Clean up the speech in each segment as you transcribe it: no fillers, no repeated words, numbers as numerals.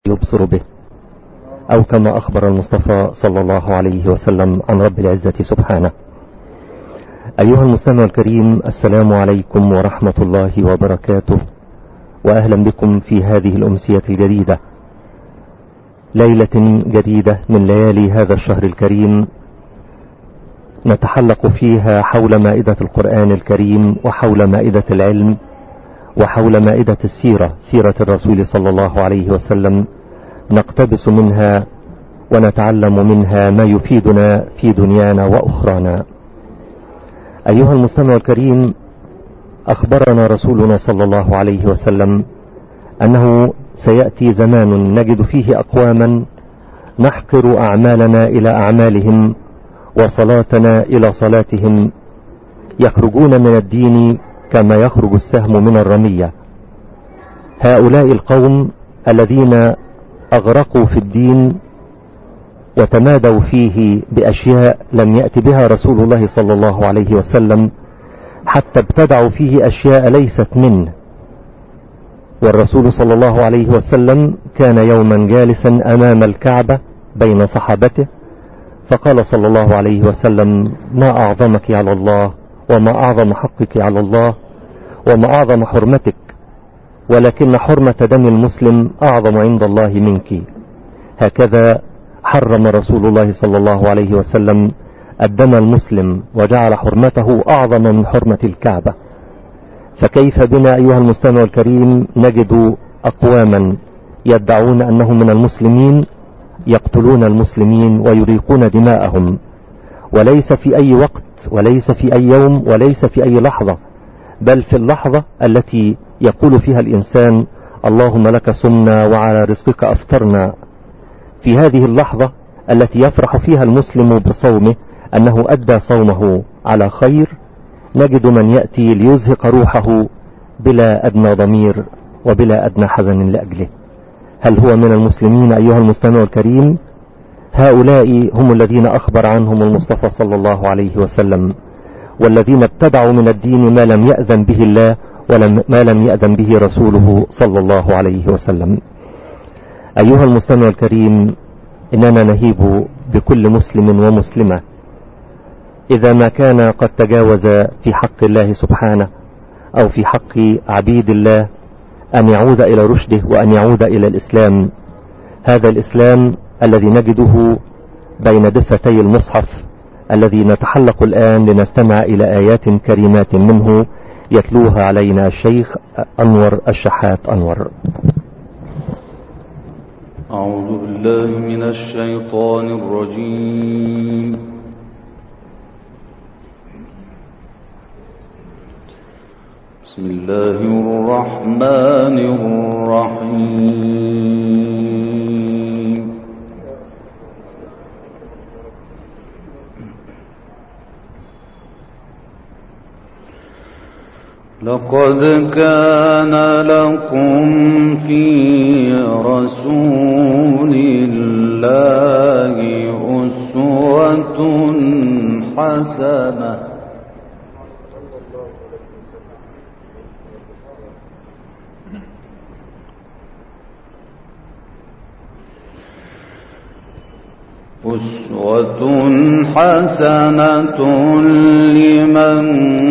يبصر به، أو كما أخبر المصطفى صلى الله عليه وسلم عن رب العزة سبحانه. أيها المستمع الكريم، السلام عليكم ورحمة الله وبركاته، وأهلا بكم في هذه الأمسية الجديدة، ليلة جديدة من ليالي هذا الشهر الكريم، نتحلق فيها حول مائدة القرآن الكريم، وحول مائدة العلم، وحول مائدة السيرة، سيرة الرسول صلى الله عليه وسلم، نقتبس منها ونتعلم منها ما يفيدنا في دنيانا وأخرانا. أيها المستمع الكريم، أخبرنا رسولنا صلى الله عليه وسلم أنه سيأتي زمان نجد فيه أقواما نحقر أعمالنا إلى أعمالهم وصلاتنا إلى صلاتهم، يخرجون من الدين كما يخرج السهم من الرمية. هؤلاء القوم الذين أغرقوا في الدين وتمادوا فيه بأشياء لم يأت بها رسول الله صلى الله عليه وسلم، حتى ابتدعوا فيه أشياء ليست منه. والرسول صلى الله عليه وسلم كان يوما جالسا أمام الكعبة بين صحابته، فقال صلى الله عليه وسلم: ما أعظمك على الله، وما أعظم حقك على الله، وما أعظم حرمتك، ولكن حرمة دم المسلم أعظم عند الله منك. هكذا حرم رسول الله صلى الله عليه وسلم الدم المسلم، وجعل حرمته أعظم من حرمة الكعبة. فكيف بنا أيها المستمع الكريم نجد أقواما يدعون أنهم من المسلمين، يقتلون المسلمين ويريقون دماءهم، وليس في أي وقت، وليس في أي يوم، وليس في أي لحظة، بل في اللحظة التي يقول فيها الإنسان: اللهم لك صمنا وعلى رزقك أفطرنا. في هذه اللحظة التي يفرح فيها المسلم بصومه أنه أدى صومه على خير، نجد من يأتي ليزهق روحه بلا أدنى ضمير وبلا أدنى حزن لأجله. هل هو من المسلمين أيها المستمع الكريم؟ هؤلاء هم الذين أخبر عنهم المصطفى صلى الله عليه وسلم، والذين ابتدعوا من الدين ما لم يأذن به الله وما لم يأذن به رسوله صلى الله عليه وسلم. أيها المستمع الكريم، إننا نهيب بكل مسلم ومسلمة إذا ما كان قد تجاوز في حق الله سبحانه أو في حق عبيد الله أن يعود إلى رشده، وأن يعود إلى الإسلام، هذا الإسلام الذي نجده بين دفتي المصحف، الذي نتحلق الآن لنستمع إلى آيات كريمات منه يتلوها علينا الشيخ أنور الشحات أنور. أعوذ بالله من الشيطان الرجيم. بسم الله الرحمن الرحيم. لقد كان لكم في رسول الله أسوة حسنة لمن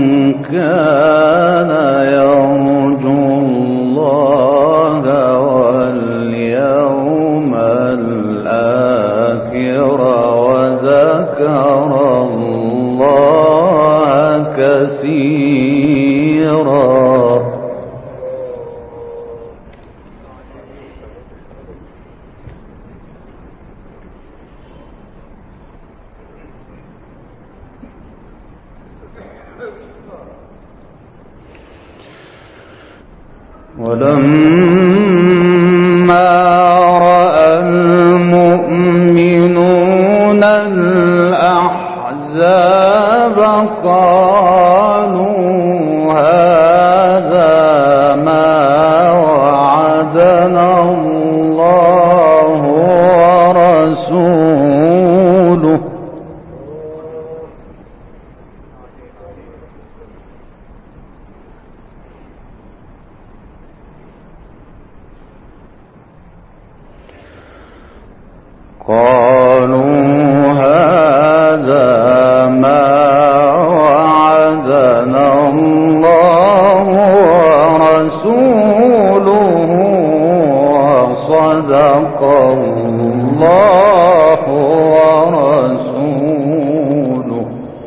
كان يرجو الله واليوم الآخر وذكر الله كثيرا. ولما رأى المؤمنون الأحزاب قالوا هذا ما وعدنا الله ورسوله قالوا هذا ما وعدنا الله ورسوله وصدق الله ورسوله.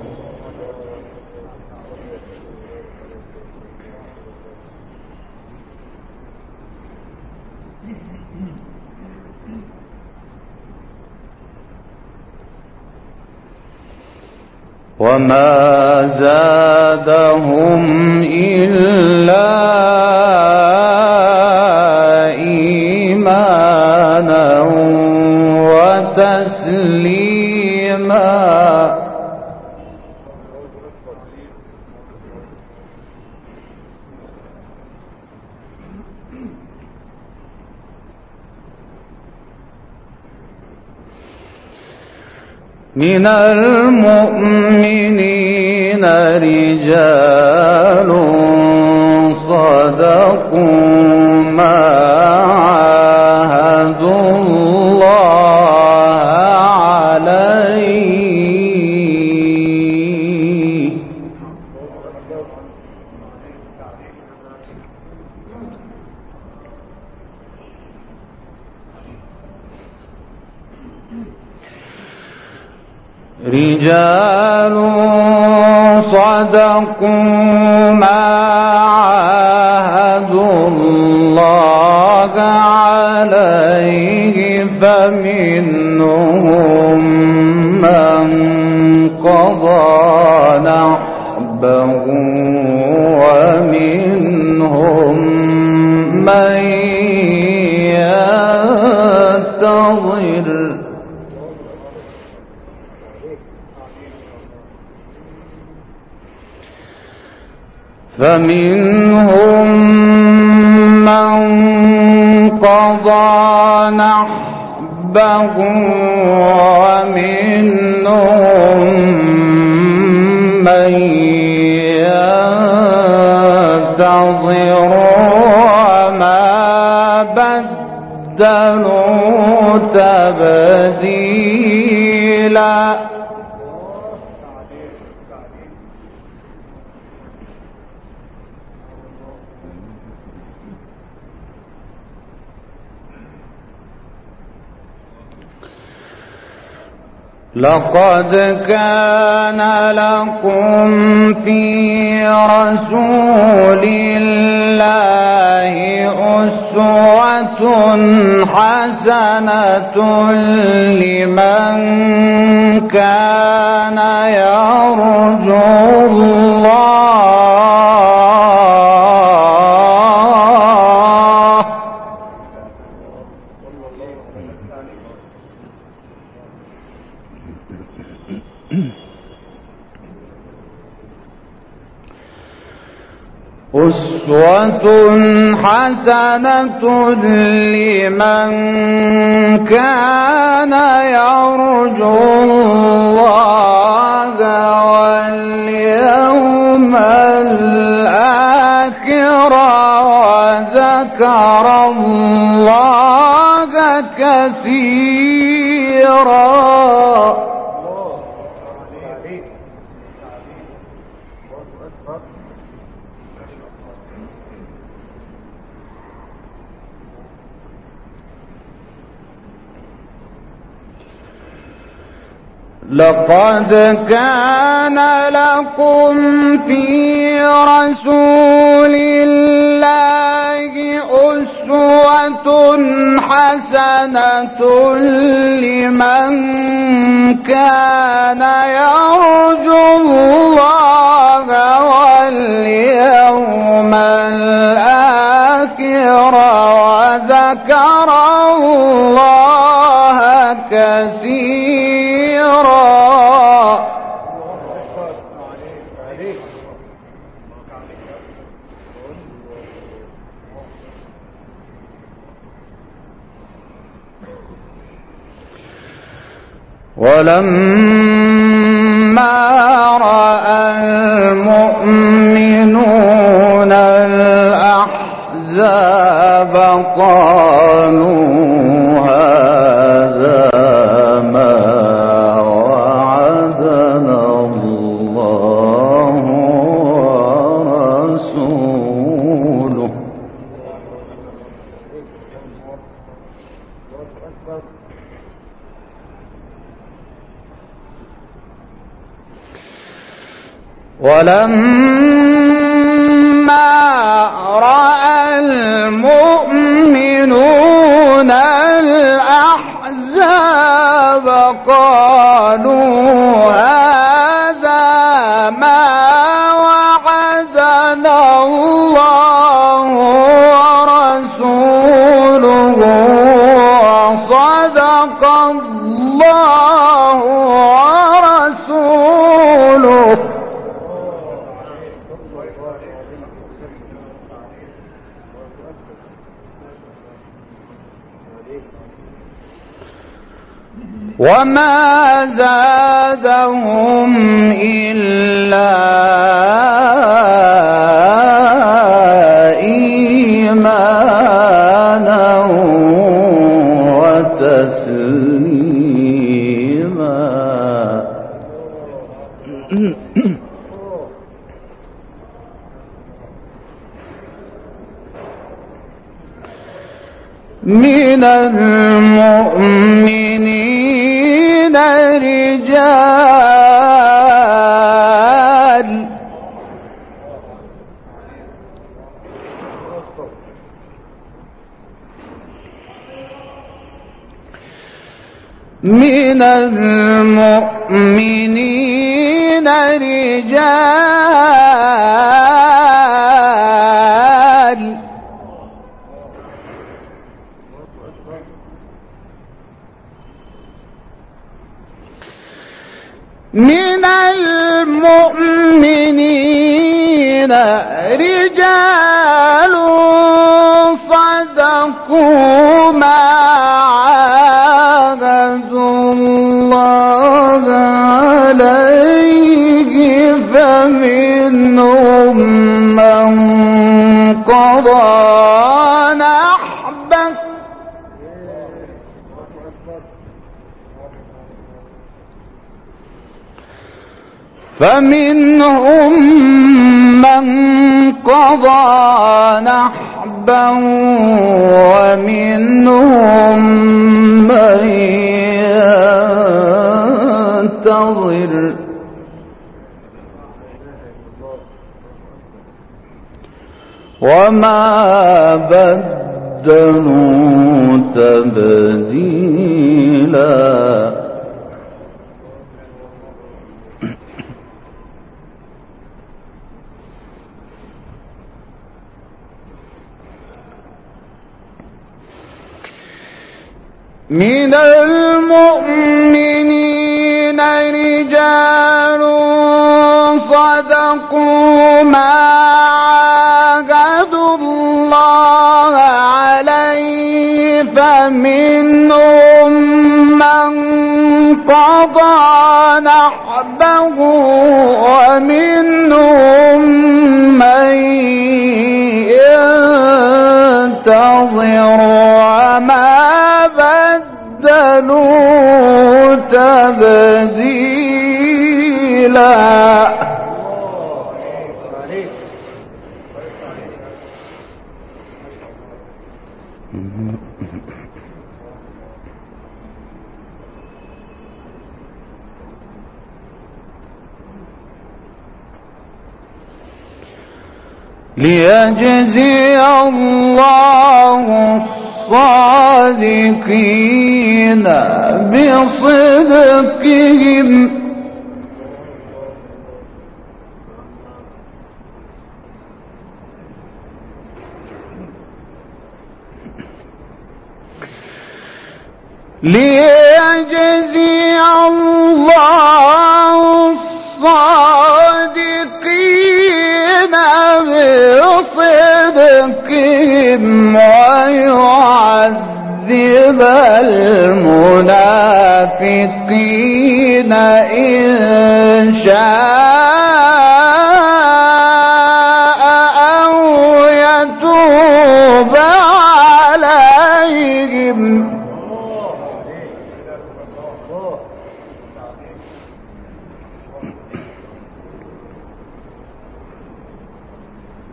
وما زادهم إلا إيمانا وتسليما. من المؤمنين رجال صدقوا ما عاهدوا الله عليه. رجال صدقوا ما عاهدوا الله عليه فمنهم من قضى نحبه ومنهم من ينتظر. فمنهم من قضى نحبه ومنهم من ينتظر وما بدلوا تبديلا. لقد كان لكم في رسول الله أسوة حسنة لمن كان يرجو الله أسوة حسنة لمن كان يرجو الله واليوم الآخر وذكر الله كثيرا. لقد كان لكم في رسول الله أسوة حسنة لمن كان يرجو الله واليوم الآخر وذكر الله كثيرا. ولما رأى المؤمنون الأحزاب قالوا هذا ولما رأى المؤمنون الأحزاب قالوا هذا ما وعدنا الله ورسوله وصدق الله ورسوله وما زادهم إلا إيمانا وتسليما. من المؤمنين رجال من المؤمنين رجال من المؤمنين رجال صدقوا ما عاهدوا الله عليه فمنهم من قضى نحبه فمنهم من قضى نحبا ومنهم من ينتظر وما بدلوا تبديلا. من المؤمنين رجال صدقوا ما عاهدوا الله عليه فمنهم من قضى نحبه ومنهم من ينتظر وما بدلوا تبديلا. ليجزي الله الصادقين بصدقهم ليجزي الله الصادقين بصدقهم ويعذب المنافقين إن شاء أو يتوب عليهم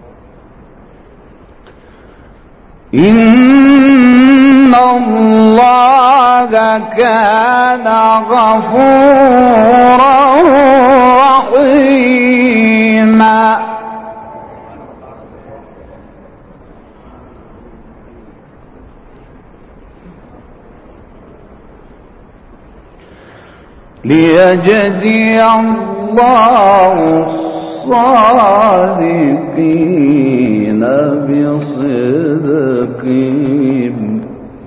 إن الله كان غفورا رحيما. ليجزي الله الصادقين بصدقهم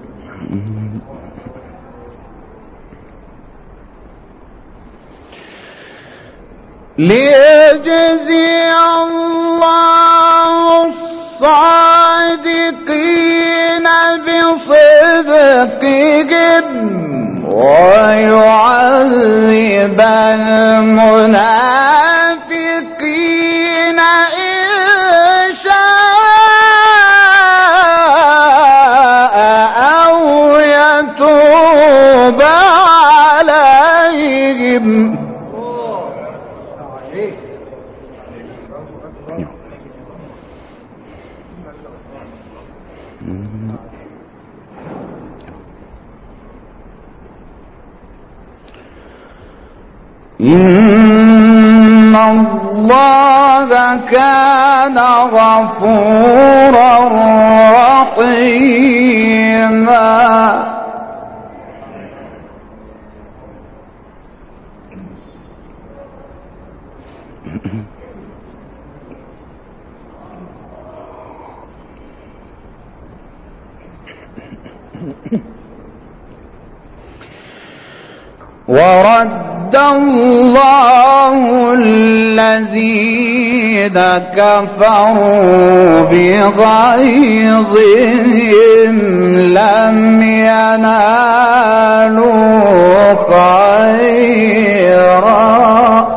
ليجزي الله الصادقين بصدقهم ويعذب المنافقين إن شاء أو يتوب عليهم. إن الله كان غفورا رحيما. ورد الله الذين كفروا بغيظهم لم ينالوا خيرا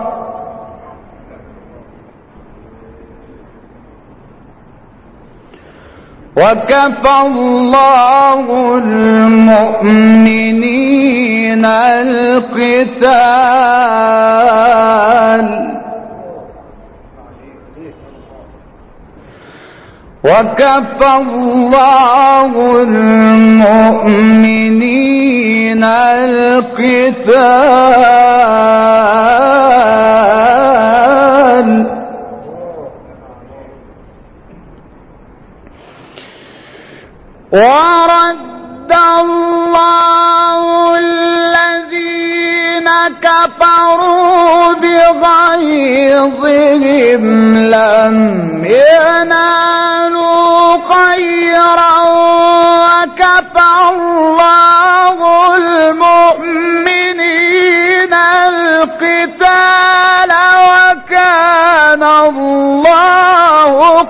وكفى الله المؤمنين القتال وكفى الله المؤمنين القتال ورد الله الذين كفروا بغيظهم لم ينالوا خيرا وكفى الله المؤمنين القتال وكان الله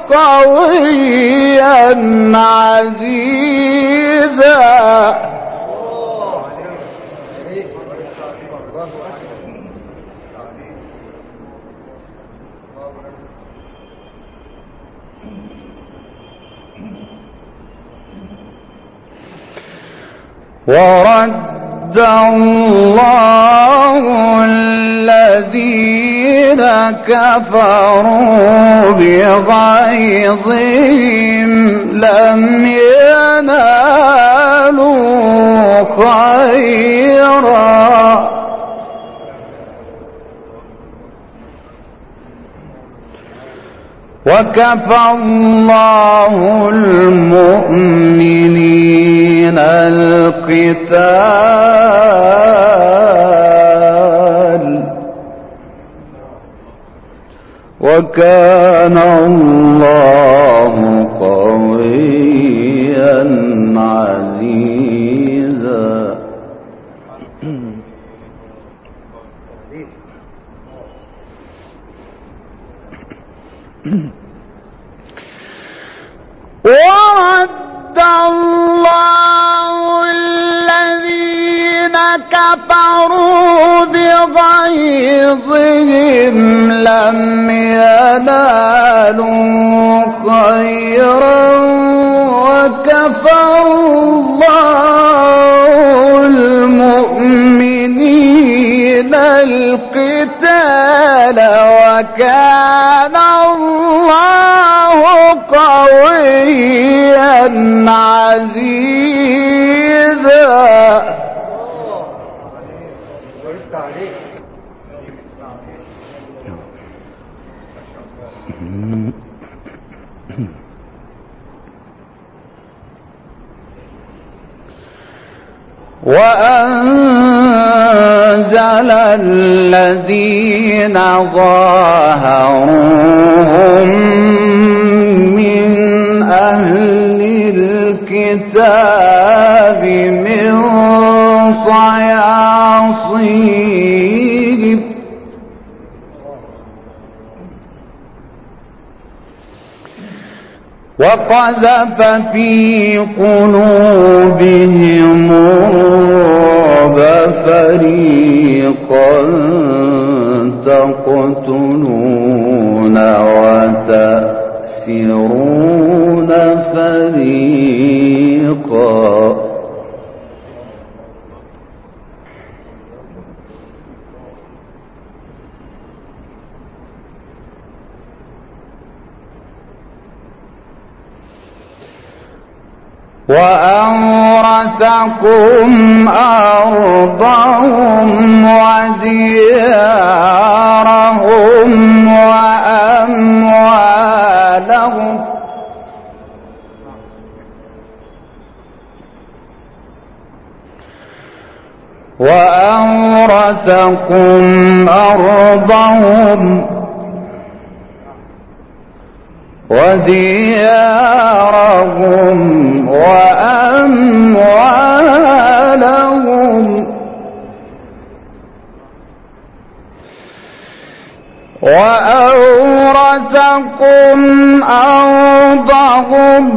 قويا عزيزا. ورد الله الذين كفروا بغيظهم لم ينالوا خيرا وكفى الله المؤمنين القتال وكان الله قويا عزيزا. ورد الله الذين كفروا بغيظهم لم ينالوا خيرا وكفى الله المؤمنين القتال وكان الله قويا عزيزا. وأنزل الذين ظاهروهم من أهل الكتاب من صياصيهم وقذف في قلوبهم الرعب فريقا تقتلون وتأسرون فريقا وأورثكم أرضهم وديارهم وأموالهم وديارهم وأموالهم وأورثكم أرضهم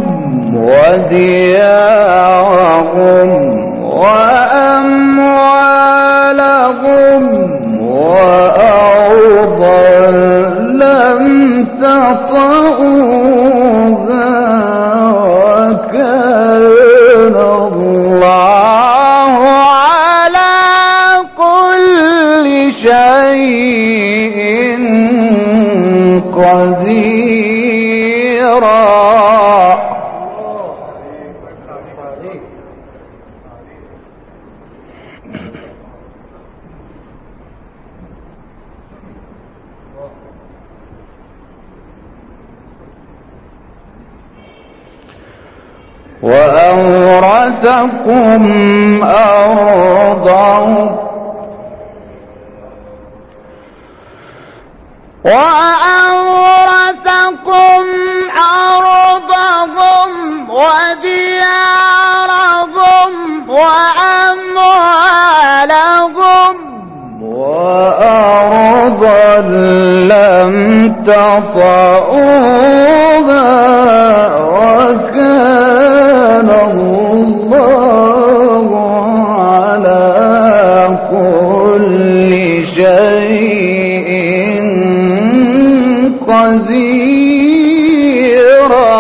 وديارهم وأموالهم وأرضا لم تطئوها وكان الله على كل شيء قديرا. وأورثكم أرضهم وديارهم وأموالهم وأرضا لم تطئوها وكان الله على كل شيء قديرا.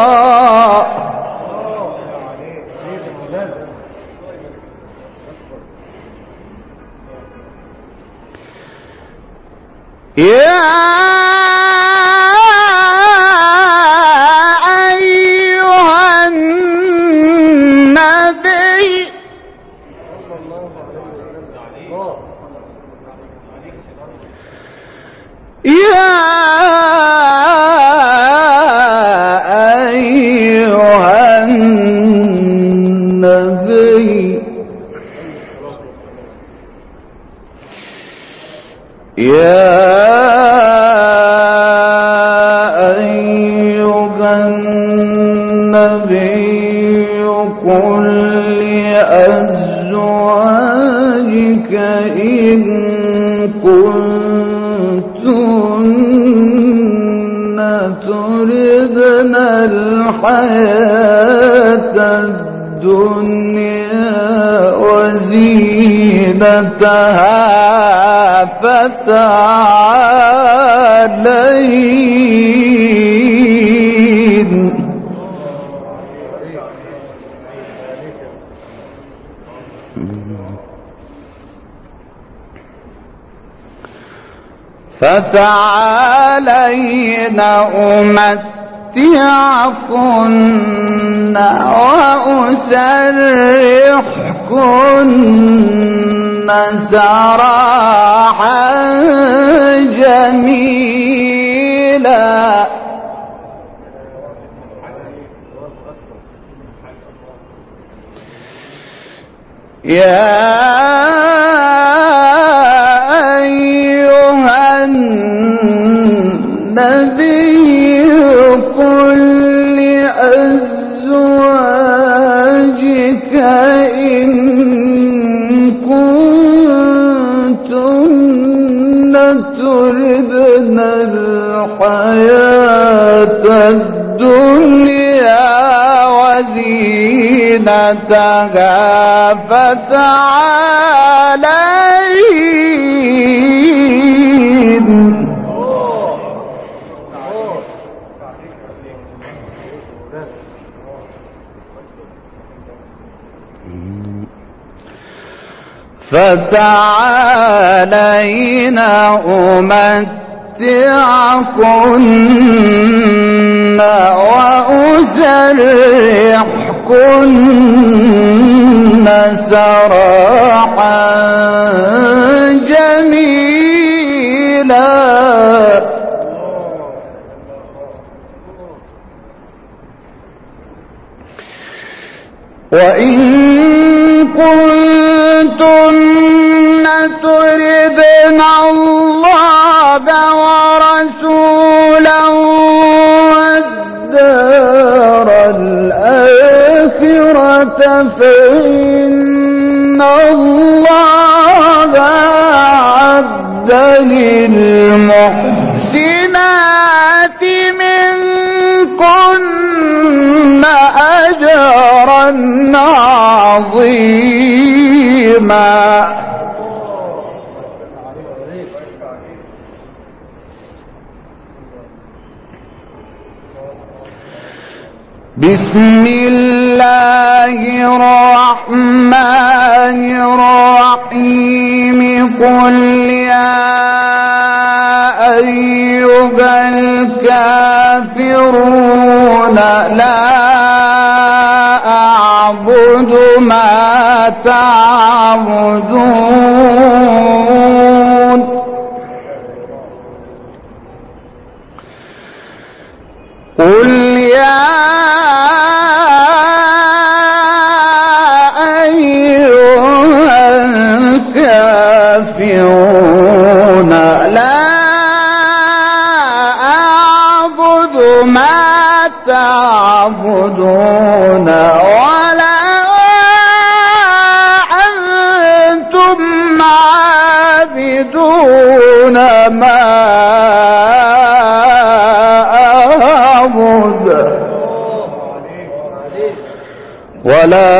يا أيها النبي قل لأزواجك إن كنتن تردن الحياة الدنيا وزينتها فتعالين أمتعكن وأسرحكن سراحا جميلا. يا أيها النبي قل لأزواجك إن كنتن تردن الحياة الدنيا وزينتها فتعالين أمتعكن وأسرحكن سراحا جميلا وإن كنتن تردن الله ورسوله والدار الآخرة فإن الله أعد للمحسنات منكن أجرا عظيما بسم الله الرحمن الرحيم قل يا أيها الكافرون لا أعبد ما تعبدون قل يا أيها الكافرون لا أعبد ما تعبدون ولا أنتم عابدون ما أعبد ولا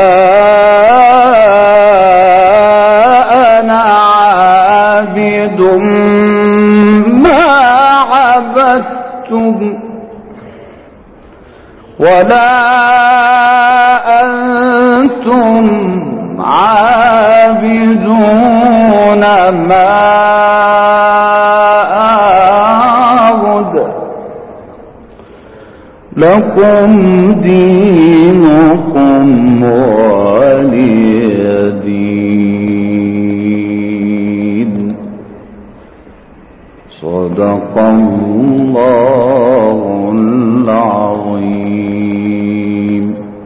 أنا عابد ما عبدتم ولا أنتم عابدون ما أعبد لكم دينكم ولي دين صدق الله العظيم.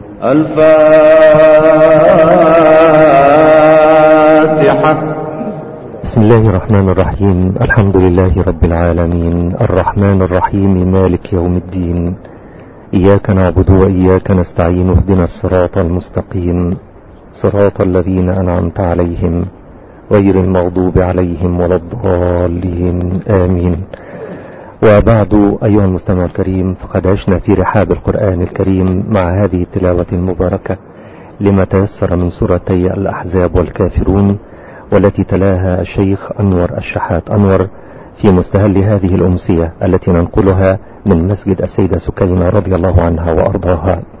الفاتحة. بسم الله الرحمن الرحيم. الحمد لله رب العالمين الرحمن الرحيم مالك يوم الدين إياك نعبد وإياك نستعين اهدنا الصراط المستقيم صراط الذين أنعمت عليهم غير المغضوب عليهم ولا الضالين آمين. وبعد أيها المستمع الكريم فقد عشنا في رحاب القرآن الكريم مع هذه التلاوة المباركة لما تيسر من سورتي الأحزاب والكافرون والتي تلاها الشيخ أنور الشحات أنور في مستهل هذه الأمسية التي ننقلها من مسجد السيدة سكينة رضي الله عنها وأرضاها.